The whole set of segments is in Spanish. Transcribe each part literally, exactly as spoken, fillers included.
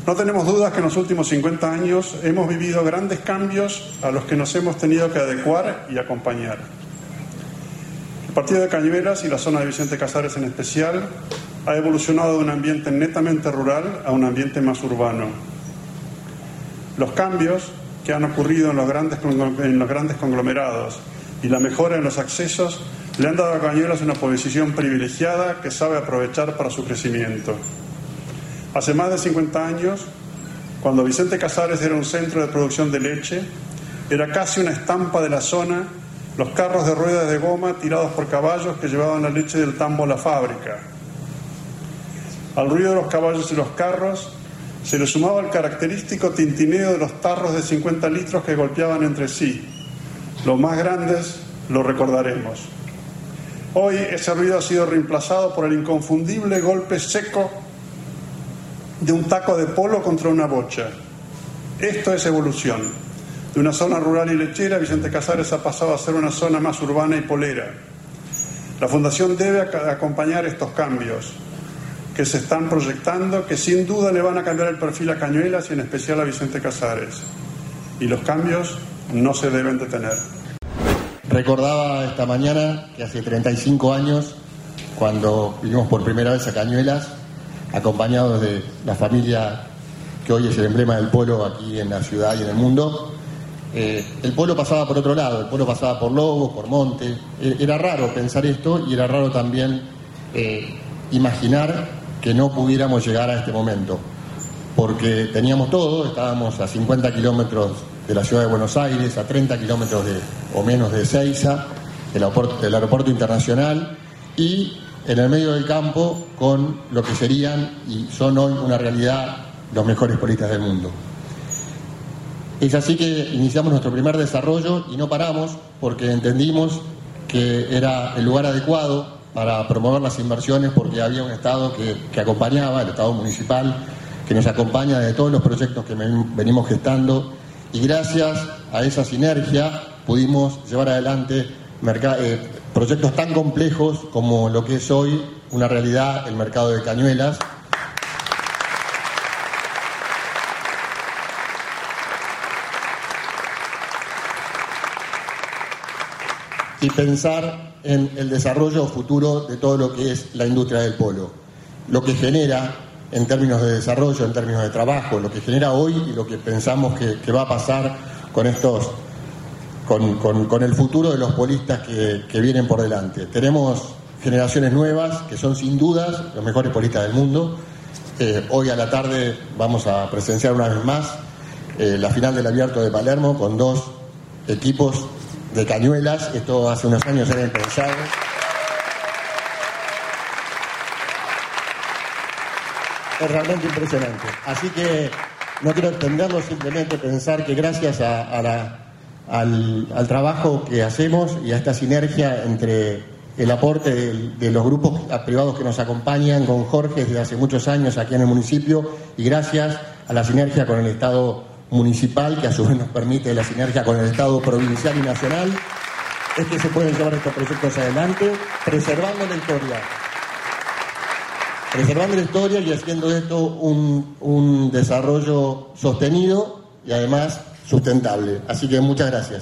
No tenemos dudas que en los últimos cincuenta años hemos vivido grandes cambios a los que nos hemos tenido que adecuar y acompañar. El partido de Cañuelas y la zona de Vicente Casares en especial ha evolucionado de un ambiente netamente rural a un ambiente más urbano. Los cambios que han ocurrido en los grandes, en los grandes conglomerados y la mejora en los accesos le han dado a Cañuelas una posición privilegiada que sabe aprovechar para su crecimiento. Hace más de cincuenta años, cuando Vicente Casares era un centro de producción de leche, era casi una estampa de la zona los carros de ruedas de goma tirados por caballos que llevaban la leche del tambo a la fábrica. Al ruido de los caballos y los carros se le sumaba el característico tintineo de los tarros de cincuenta litros que golpeaban entre sí. Los más grandes lo recordaremos. Hoy ese ruido ha sido reemplazado por el inconfundible golpe seco de un taco de polo contra una bocha. Esto es evolución. De una zona rural y lechera, Vicente Casares ha pasado a ser una zona más urbana y polera. La Fundación debe acompañar estos cambios que se están proyectando, que sin duda le van a cambiar el perfil a Cañuelas y en especial a Vicente Casares. Y los cambios no se deben detener. Recordaba esta mañana que hace treinta y cinco años, cuando vinimos por primera vez a Cañuelas, acompañados de la familia que hoy es el emblema del polo aquí en la ciudad y en el mundo, eh, el polo pasaba por otro lado, el polo pasaba por Lobos, por Monte. Era raro pensar esto y era raro también eh, imaginar que no pudiéramos llegar a este momento, porque teníamos todo, estábamos a cincuenta kilómetros de la ciudad de Buenos Aires, a treinta kilómetros de, o menos de Ezeiza, del aeropuerto, del aeropuerto internacional, y en el medio del campo con lo que serían y son hoy una realidad los mejores polistas del mundo. Es así que iniciamos nuestro primer desarrollo y no paramos porque entendimos que era el lugar adecuado para promover las inversiones, porque había un Estado que, que acompañaba, el Estado municipal, que nos acompaña de todos los proyectos que venimos gestando, y gracias a esa sinergia pudimos llevar adelante eh, proyectos tan complejos como lo que es hoy una realidad el mercado de Cañuelas. Y pensar en el desarrollo futuro de todo lo que es la industria del polo, lo que genera en términos de desarrollo, en términos de trabajo, lo que genera hoy y lo que pensamos que, que va a pasar con estos, con, con, con el futuro de los polistas que, que vienen por delante. Tenemos generaciones nuevas que son sin dudas los mejores polistas del mundo. Eh, hoy a la tarde vamos a presenciar una vez más eh, la final del Abierto de Palermo con dos equipos de Cañuelas. Esto hace unos años era impensado. Es realmente impresionante. Así que no quiero extenderlo, simplemente pensar que gracias a, a la, al, al trabajo que hacemos y a esta sinergia entre el aporte de, de los grupos privados que nos acompañan con Jorge desde hace muchos años aquí en el municipio, y gracias a la sinergia con el Estado municipal, que a su vez nos permite la sinergia con el Estado provincial y nacional, es que se pueden llevar estos proyectos adelante, preservando la historia. Preservando la historia y haciendo esto un, un desarrollo sostenido y además sustentable. Así que muchas gracias.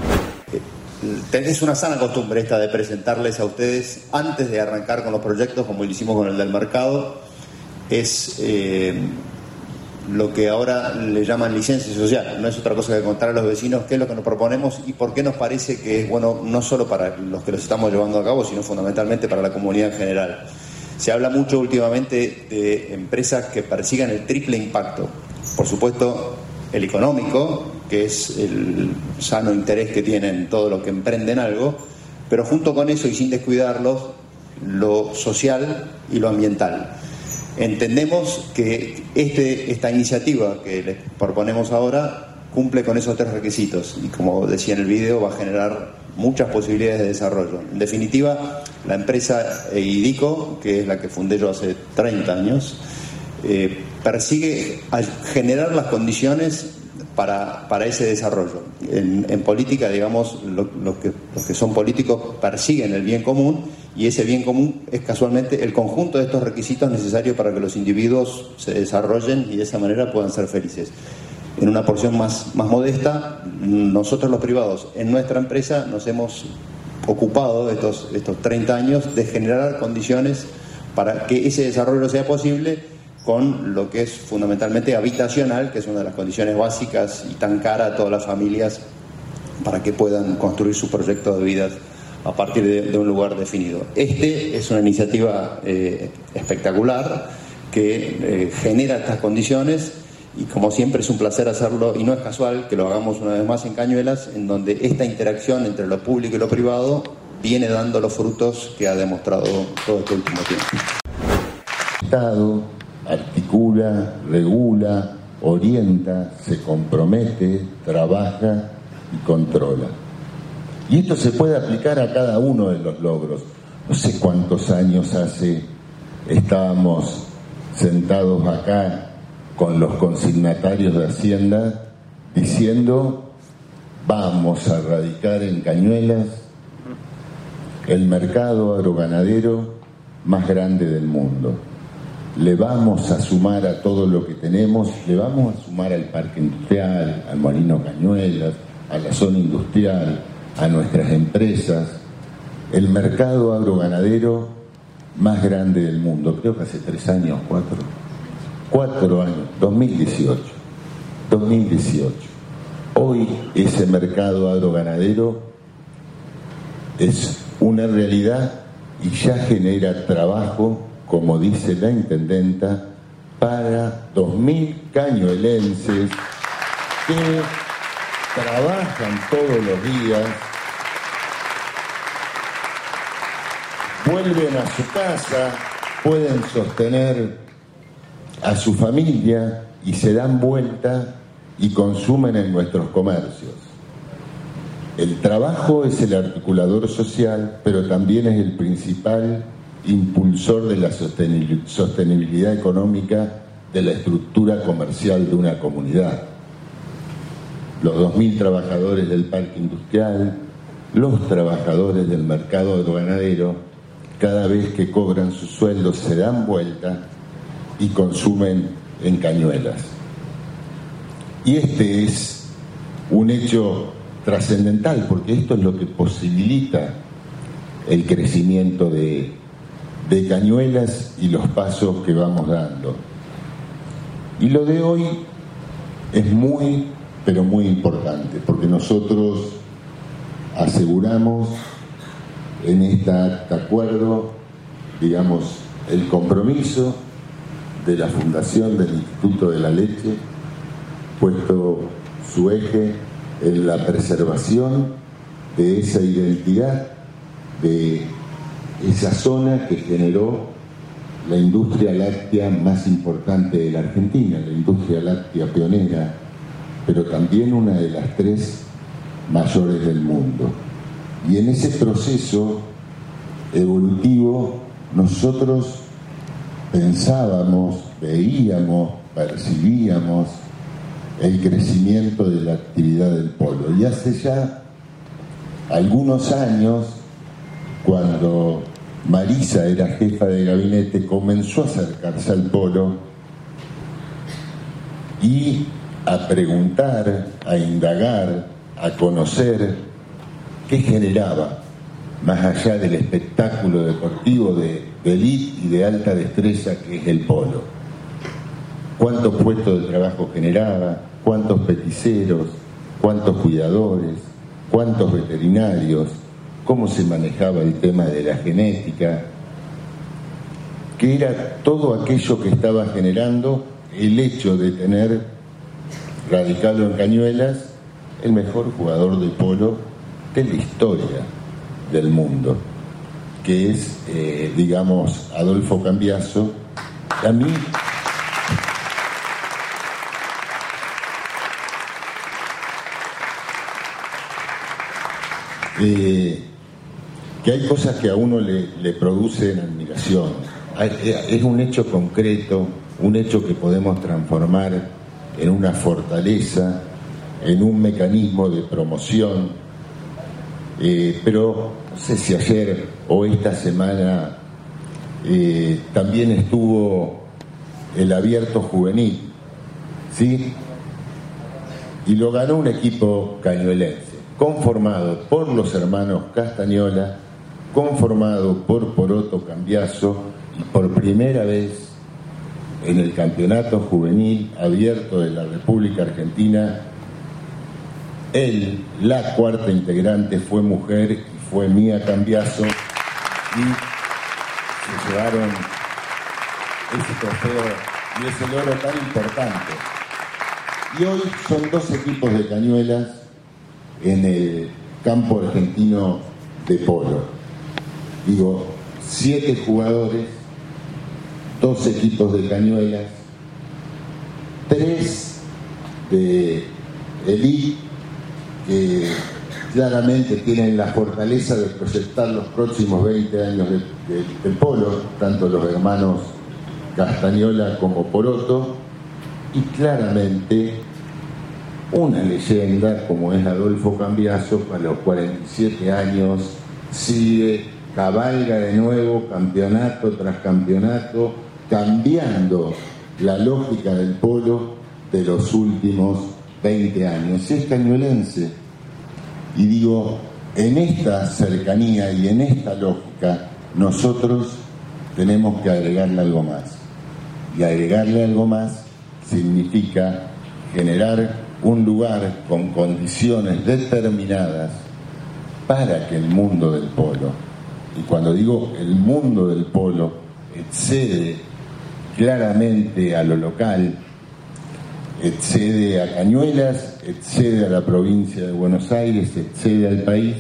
Es una sana costumbre esta de presentarles a ustedes antes de arrancar con los proyectos, como lo hicimos con el del mercado. Es eh, lo que ahora le llaman licencia social. No es otra cosa que contar a los vecinos qué es lo que nos proponemos y por qué nos parece que es bueno, no solo para los que los estamos llevando a cabo, sino fundamentalmente para la comunidad en general. Se habla mucho últimamente de empresas que persigan el triple impacto. Por supuesto, el económico, que es el sano interés que tienen todos los que emprenden algo, pero junto con eso y sin descuidarlos, lo social y lo ambiental. Entendemos que este, esta iniciativa que les proponemos ahora cumple con esos tres requisitos y, como decía en el video, va a generar muchas posibilidades de desarrollo. En definitiva, la empresa Eidico, que es la que fundé yo hace treinta años, eh, persigue generar las condiciones para, para ese desarrollo. En, en política, digamos, lo, lo que, los que son políticos persiguen el bien común y ese bien común es casualmente el conjunto de estos requisitos necesarios para que los individuos se desarrollen y de esa manera puedan ser felices. En una porción más, más modesta, nosotros los privados en nuestra empresa nos hemos ocupado estos, estos treinta años de generar condiciones para que ese desarrollo sea posible con lo que es fundamentalmente habitacional, que es una de las condiciones básicas y tan cara a todas las familias para que puedan construir su proyecto de vida a partir de, de un lugar definido. Este es una iniciativa eh, espectacular que eh, genera estas condiciones y como siempre es un placer hacerlo y no es casual que lo hagamos una vez más en Cañuelas, en donde esta interacción entre lo público y lo privado viene dando los frutos que ha demostrado todo este último tiempo. El Estado articula, regula, orienta, se compromete, trabaja y controla. Y esto se puede aplicar a cada uno de los logros. No sé cuántos años hace estábamos sentados acá con los consignatarios de Hacienda diciendo: vamos a radicar en Cañuelas el mercado agroganadero más grande del mundo. Le vamos a sumar a todo lo que tenemos, le vamos a sumar al parque industrial, al Molino Cañuelas, a la zona industrial, a nuestras empresas, el mercado agroganadero más grande del mundo. Creo que hace tres años, cuatro, cuatro años, dos mil dieciocho, dos mil dieciocho. Hoy ese mercado agroganadero es una realidad y ya genera trabajo, como dice la intendenta, para dos mil cañuelenses que trabajan todos los días, vuelven a su casa, pueden sostener a su familia y se dan vuelta y consumen en nuestros comercios. El trabajo es el articulador social, pero también es el principal impulsor de la sostenibilidad económica de la estructura comercial de una comunidad. Los dos mil trabajadores del parque industrial, los trabajadores del mercado agroganadero, cada vez que cobran sus sueldos se dan vuelta y consumen en Cañuelas. Y este es un hecho trascendental, porque esto es lo que posibilita el crecimiento de, de Cañuelas y los pasos que vamos dando. Y lo de hoy es muy, pero muy importante, porque nosotros aseguramos en este acuerdo, digamos, el compromiso de la Fundación del Instituto de la Leche, puesto su eje en la preservación de esa identidad, de esa zona que generó la industria láctea más importante de la Argentina, la industria láctea pionera, pero también una de las tres mayores del mundo. Y en ese proceso evolutivo nosotros pensábamos, veíamos, percibíamos el crecimiento de la actividad del polo. Y hace ya algunos años, cuando Marisa era jefa de gabinete, comenzó a acercarse al polo y a preguntar, a indagar, a conocer qué generaba, más allá del espectáculo deportivo de, de élite y de alta destreza que es el polo. Cuántos puestos de trabajo generaba, cuántos peticeros, cuántos cuidadores, cuántos veterinarios, cómo se manejaba el tema de la genética, que era todo aquello que estaba generando el hecho de tener radicado en Cañuelas el mejor jugador de polo de la historia del mundo, que es, eh, digamos, Adolfo Cambiaso. A mí eh, que hay cosas que a uno le, le producen admiración. Es un hecho concreto, un hecho que podemos transformar en una fortaleza, en un mecanismo de promoción. Eh, pero no sé si ayer o esta semana eh, también estuvo el Abierto Juvenil, ¿sí? Y lo ganó un equipo cañuelense, conformado por los hermanos Castañola, conformado por Poroto Cambiaso, y por primera vez en el Campeonato Juvenil Abierto de la República Argentina, él, la cuarta integrante, fue mujer y fue Mía Cambiaso, y se llevaron ese trofeo y ese logro tan importante. Y hoy son dos equipos de cañuelas en el campo argentino de polo. Digo, siete jugadores, dos equipos de cañuelas, tres de elite que claramente tienen la fortaleza de proyectar los próximos veinte años del de, de polo, tanto los hermanos Castañola como Poroto, y claramente una leyenda como es Adolfo Cambiaso, a los cuarenta y siete años sigue, cabalga de nuevo campeonato tras campeonato, cambiando la lógica del polo de los últimos veinte años. Es cañuelense. Y digo, en esta cercanía y en esta lógica, nosotros tenemos que agregarle algo más. Y agregarle algo más significa generar un lugar con condiciones determinadas para que el mundo del polo, y cuando digo el mundo del polo, excede claramente a lo local, excede a Cañuelas, excede a la provincia de Buenos Aires, excede al país,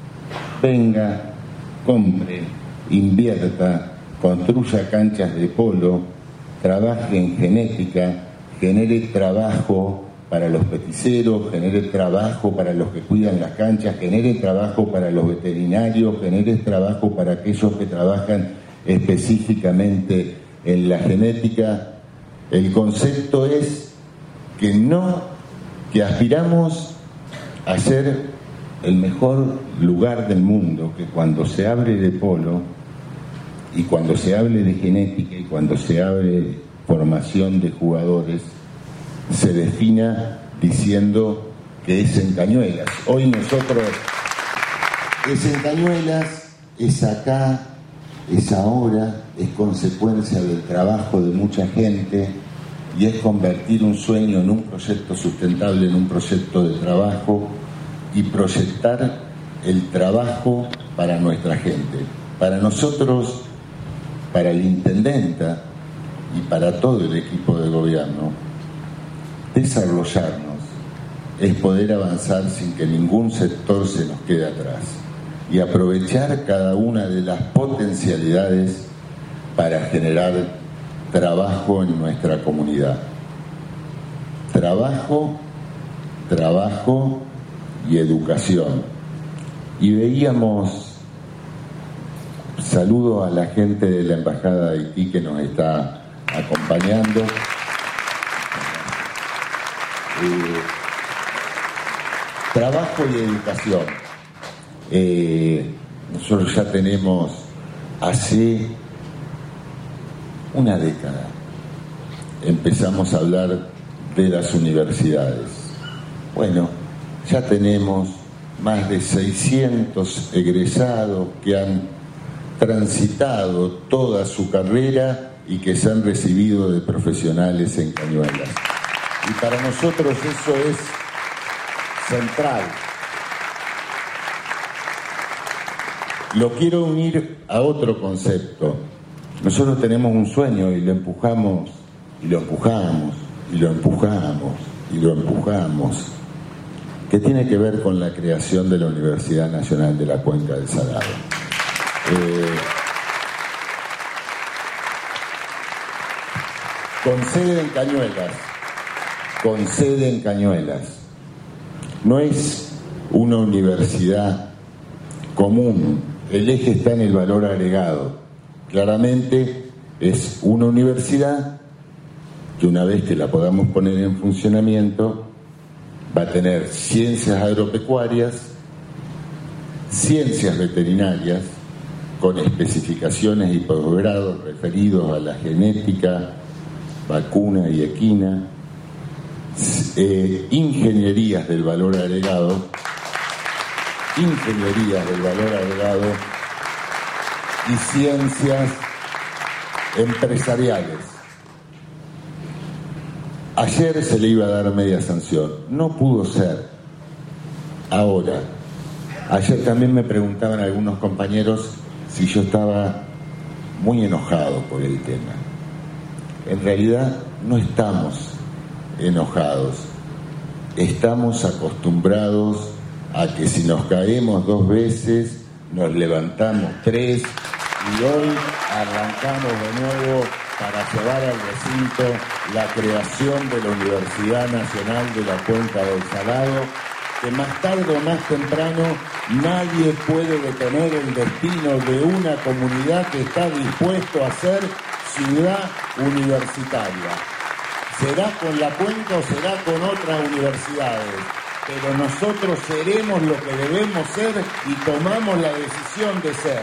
venga, compre, invierta, construya canchas de polo, trabaje en genética, genere trabajo para los peticeros, genere trabajo para los que cuidan las canchas, genere trabajo para los veterinarios, genere trabajo para aquellos que trabajan específicamente en la genética. El concepto es que no, que aspiramos a ser el mejor lugar del mundo, que cuando se hable de polo y cuando se hable de genética y cuando se hable de formación de jugadores, se defina diciendo que es en Cañuelas. Hoy nosotros, es en Cañuelas, es acá, es ahora, es consecuencia del trabajo de mucha gente, y es convertir un sueño en un proyecto sustentable, en un proyecto de trabajo, y proyectar el trabajo para nuestra gente. Para nosotros, para el intendenta y para todo el equipo de gobierno, desarrollarnos es poder avanzar sin que ningún sector se nos quede atrás y aprovechar cada una de las potencialidades para generar trabajo en nuestra comunidad. Trabajo, trabajo y educación. Y veíamos, saludo a la gente de la Embajada de Haití que nos está acompañando. Eh, trabajo y educación. Eh, nosotros ya tenemos hace una década empezamos a hablar de las universidades. Bueno, ya tenemos más de seiscientos egresados que han transitado toda su carrera y que se han recibido de profesionales en Cañuelas. Y para nosotros eso es central. Lo quiero unir a otro concepto. Nosotros tenemos un sueño y lo empujamos, y lo empujamos, y lo empujamos, y lo empujamos, que tiene que ver con la creación de la Universidad Nacional de la Cuenca del Salado. Eh, con sede en Cañuelas, con sede en Cañuelas. No es una universidad común, el eje está en el valor agregado. Claramente es una universidad que una vez que la podamos poner en funcionamiento va a tener ciencias agropecuarias, ciencias veterinarias, con especificaciones y posgrados referidos a la genética, vacuna y equina, eh, ingenierías del valor agregado, ingenierías del valor agregado y ciencias empresariales. Ayer se le iba a dar media sanción, no pudo ser. Ahora, ayer también me preguntaban algunos compañeros si yo estaba muy enojado por el tema. En realidad no estamos enojados, estamos acostumbrados a que si nos caemos dos veces, nos levantamos tres y hoy arrancamos de nuevo para llevar al recinto la creación de la Universidad Nacional de la Cuenca del Salado, que más tarde o más temprano nadie puede detener el destino de una comunidad que está dispuesto a ser ciudad universitaria. Será con la Cuenca o será con otras universidades, pero nosotros seremos lo que debemos ser y tomamos la decisión de ser.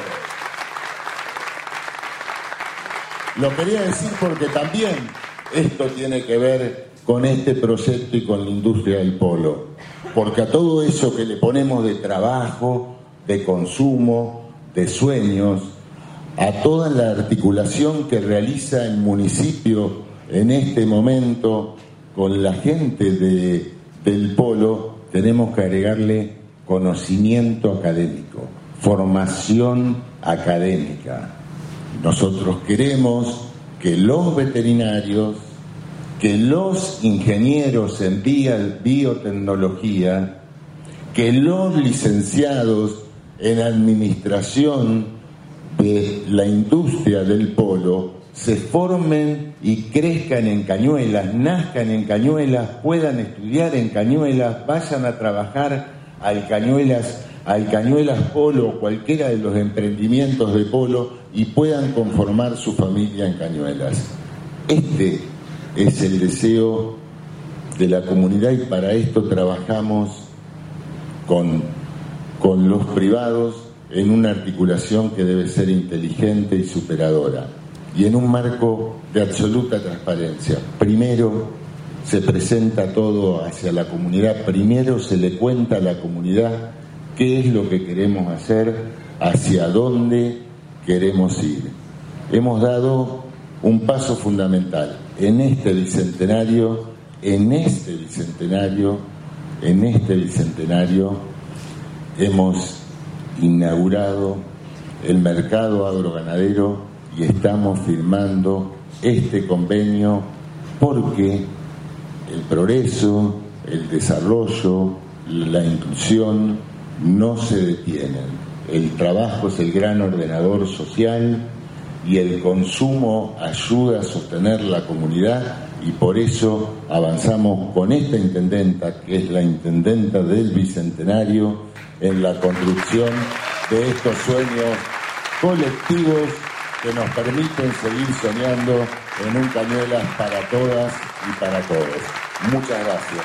Lo quería decir porque también esto tiene que ver con este proyecto y con la industria del polo, porque a todo eso que le ponemos de trabajo, de consumo, de sueños, a toda la articulación que realiza el municipio en este momento con la gente de, del polo, tenemos que agregarle conocimiento académico, formación académica. Nosotros queremos que los veterinarios, que los ingenieros en biotecnología, que los licenciados en administración de la industria del polo se formen y crezcan en Cañuelas, nazcan en Cañuelas, puedan estudiar en Cañuelas, vayan a trabajar al Cañuelas, al Cañuelas Polo, cualquiera de los emprendimientos de polo, y puedan conformar su familia en Cañuelas. Este es el deseo de la comunidad y para esto trabajamos con, con los privados en una articulación que debe ser inteligente y superadora y en un marco de absoluta transparencia. Primero se presenta todo hacia la comunidad, primero se le cuenta a la comunidad qué es lo que queremos hacer, hacia dónde queremos ir. Hemos dado un paso fundamental en este bicentenario, en este bicentenario, en este bicentenario hemos inaugurado el mercado agroganadero y estamos firmando este convenio porque el progreso, el desarrollo, la inclusión no se detienen. El trabajo es el gran ordenador social y el consumo ayuda a sostener la comunidad y por eso avanzamos con esta intendenta, que es la intendenta del Bicentenario, en la construcción de estos sueños colectivos que nos permiten seguir soñando en un Cañuelas para todas y para todos. Muchas gracias.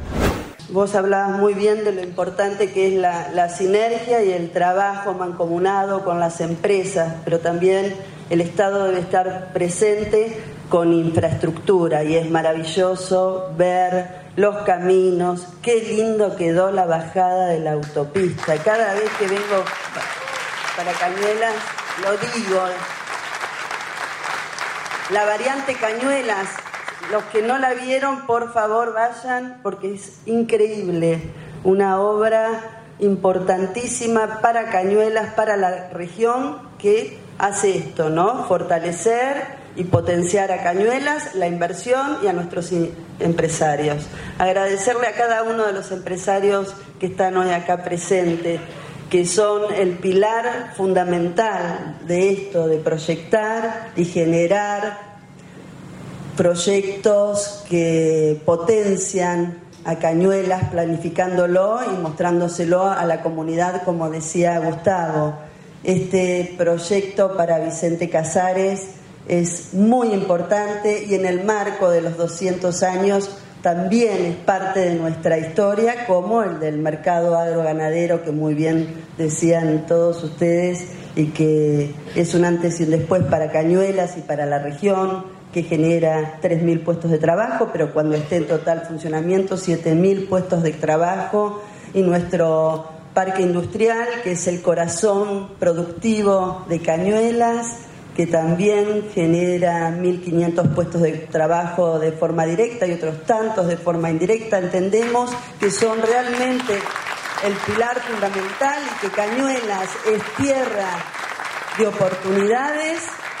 Vos hablabas muy bien de lo importante que es la, la sinergia y el trabajo mancomunado con las empresas, pero también el Estado debe estar presente con infraestructura y es maravilloso ver los caminos, qué lindo quedó la bajada de la autopista. Cada vez que vengo para Cañuelas lo digo, la variante Cañuelas, los que no la vieron, por favor vayan, porque es increíble, una obra importantísima para Cañuelas, para la región, que hace esto, ¿no? Fortalecer y potenciar a Cañuelas, la inversión y a nuestros empresarios. Agradecerle a cada uno de los empresarios que están hoy acá presentes, que son el pilar fundamental de esto, de proyectar y generar proyectos que potencian a Cañuelas, planificándolo y mostrándoselo a la comunidad, como decía Gustavo. Este proyecto para Vicente Casares es muy importante y en el marco de los doscientos años también es parte de nuestra historia, como el del mercado agroganadero que muy bien decían todos ustedes y que es un antes y un después para Cañuelas y para la región, que genera tres mil puestos de trabajo, pero cuando esté en total funcionamiento, siete mil puestos de trabajo, y nuestro parque industrial, que es el corazón productivo de Cañuelas, que también genera mil quinientos puestos de trabajo de forma directa y otros tantos de forma indirecta. Entendemos que son realmente el pilar fundamental y que Cañuelas es tierra de oportunidades,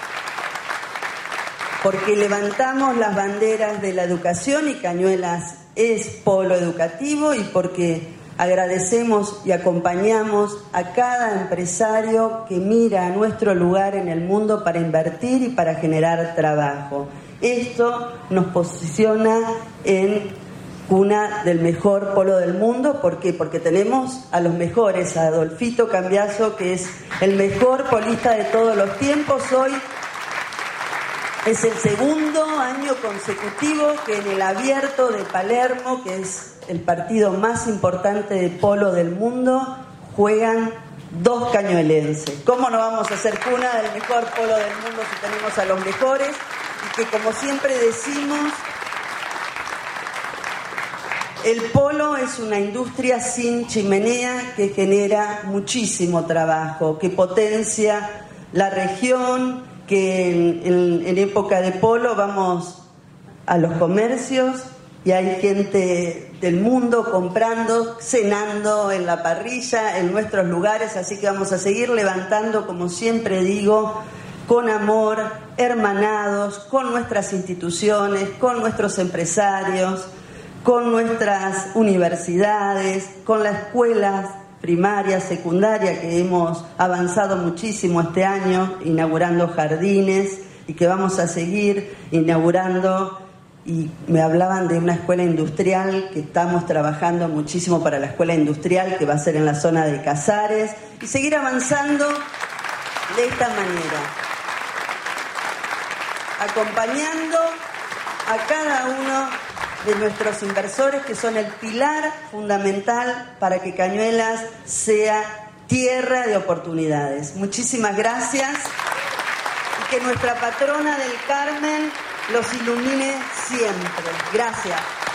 porque levantamos las banderas de la educación y Cañuelas es polo educativo, y porque agradecemos y acompañamos a cada empresario que mira a nuestro lugar en el mundo para invertir y para generar trabajo. Esto nos posiciona en cuna del mejor polo del mundo. ¿Por qué? Porque tenemos a los mejores, a Adolfito Cambiaso, que es el mejor polista de todos los tiempos. Hoy es el segundo año consecutivo que en el Abierto de Palermo, que es el partido más importante de polo del mundo, juegan dos cañuelenses. ¿Cómo no vamos a ser cuna del mejor polo del mundo si tenemos a los mejores? Y que, como siempre decimos, el polo es una industria sin chimenea que genera muchísimo trabajo, que potencia la región, que en, en, en época de polo vamos a los comercios y hay gente del mundo comprando, cenando en la parrilla, en nuestros lugares, así que vamos a seguir levantando, como siempre digo, con amor, hermanados, con nuestras instituciones, con nuestros empresarios, con nuestras universidades, con las escuelas primaria, secundaria, que hemos avanzado muchísimo este año, inaugurando jardines y que vamos a seguir inaugurando. Y me hablaban de una escuela industrial, que estamos trabajando muchísimo para la escuela industrial, que va a ser en la zona de Casares, y seguir avanzando de esta manera, acompañando a cada uno de nuestros inversores, que son el pilar fundamental para que Cañuelas sea tierra de oportunidades. Muchísimas gracias, y que nuestra patrona del Carmen los ilumine siempre. Gracias.